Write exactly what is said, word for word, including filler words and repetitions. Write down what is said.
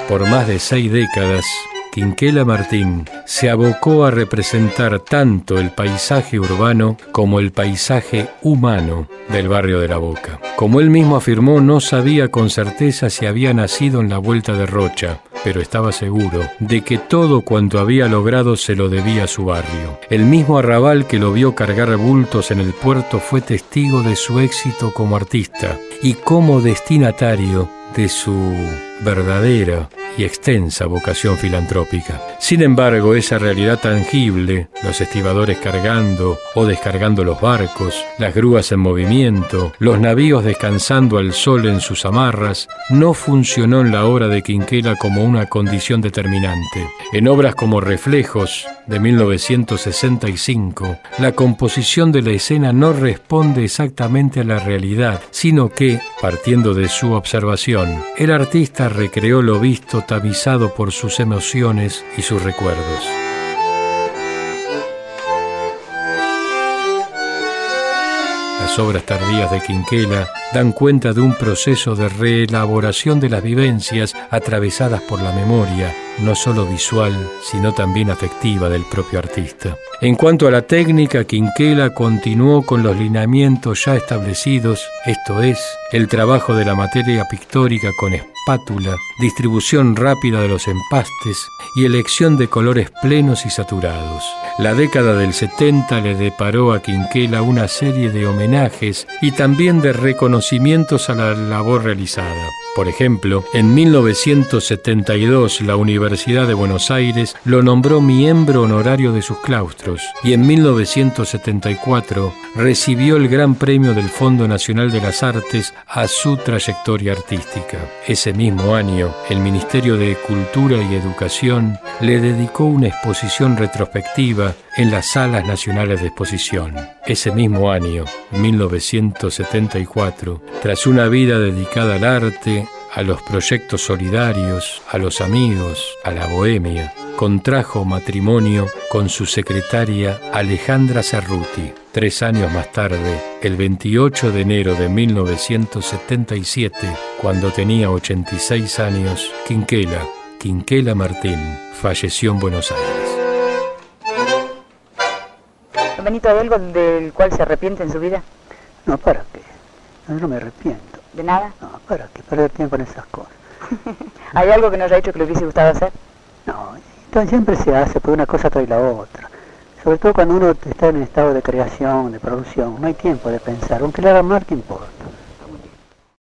Por más de seis décadas, Quinquela Martín se abocó a representar tanto el paisaje urbano como el paisaje humano del barrio de La Boca. Como él mismo afirmó, no sabía con certeza si había nacido en la Vuelta de Rocha, pero estaba seguro de que todo cuanto había logrado se lo debía a su barrio. El mismo Arrabal que lo vio cargar bultos en el puerto fue testigo de su éxito como artista y como destinatario de su verdadera y extensa vocación filantrópica. Sin embargo, esa realidad tangible, los estibadores cargando o descargando los barcos, las grúas en movimiento, los navíos descansando al sol en sus amarras, no funcionó en la obra de Quinquela como una condición determinante. En obras como Reflejos, de mil novecientos sesenta y cinco, la composición de la escena no responde exactamente a la realidad, sino que, partiendo de su observación, el artista recreó lo visto tamizado por sus emociones y sus recuerdos. Las obras tardías de Quinquela dan cuenta de un proceso de reelaboración de las vivencias atravesadas por la memoria, no solo visual, sino también afectiva del propio artista. En cuanto a la técnica, Quinquela continuó con los lineamientos ya establecidos, esto es, el trabajo de la materia pictórica con espátula, distribución rápida de los empastes y elección de colores plenos y saturados. La década del setenta le deparó a Quinquela una serie de homenajes y también de reconocimientos a la labor realizada. Por ejemplo, en mil novecientos setenta y dos la Universidad de Buenos Aires lo nombró miembro honorario de sus claustros y en mil novecientos setenta y cuatro recibió el Gran Premio del Fondo Nacional de las Artes a su trayectoria artística. Ese mismo año, el Ministerio de Cultura y Educación le dedicó una exposición retrospectiva en las Salas Nacionales de Exposición. Ese mismo año, mil novecientos setenta y cuatro, tras una vida dedicada al arte, a los proyectos solidarios, a los amigos, a la bohemia, contrajo matrimonio con su secretaria Alejandra Cerruti. Tres años más tarde, el veintiocho de enero de mil novecientos setenta y siete, cuando tenía ochenta y seis años, Quinquela, Quinquela Martín, falleció en Buenos Aires. Benito, ¿hay algo del cual se arrepiente en su vida? No, ¿para qué? No, no me arrepiento. ¿De nada? No, ¿para qué? Perder tiempo en esas cosas. ¿Hay algo que no haya hecho que le hubiese gustado hacer? No, entonces siempre se hace, porque una cosa trae la otra. Sobre todo cuando uno está en estado de creación, de producción, no hay tiempo de pensar, aunque le haga mal, ¿qué importa?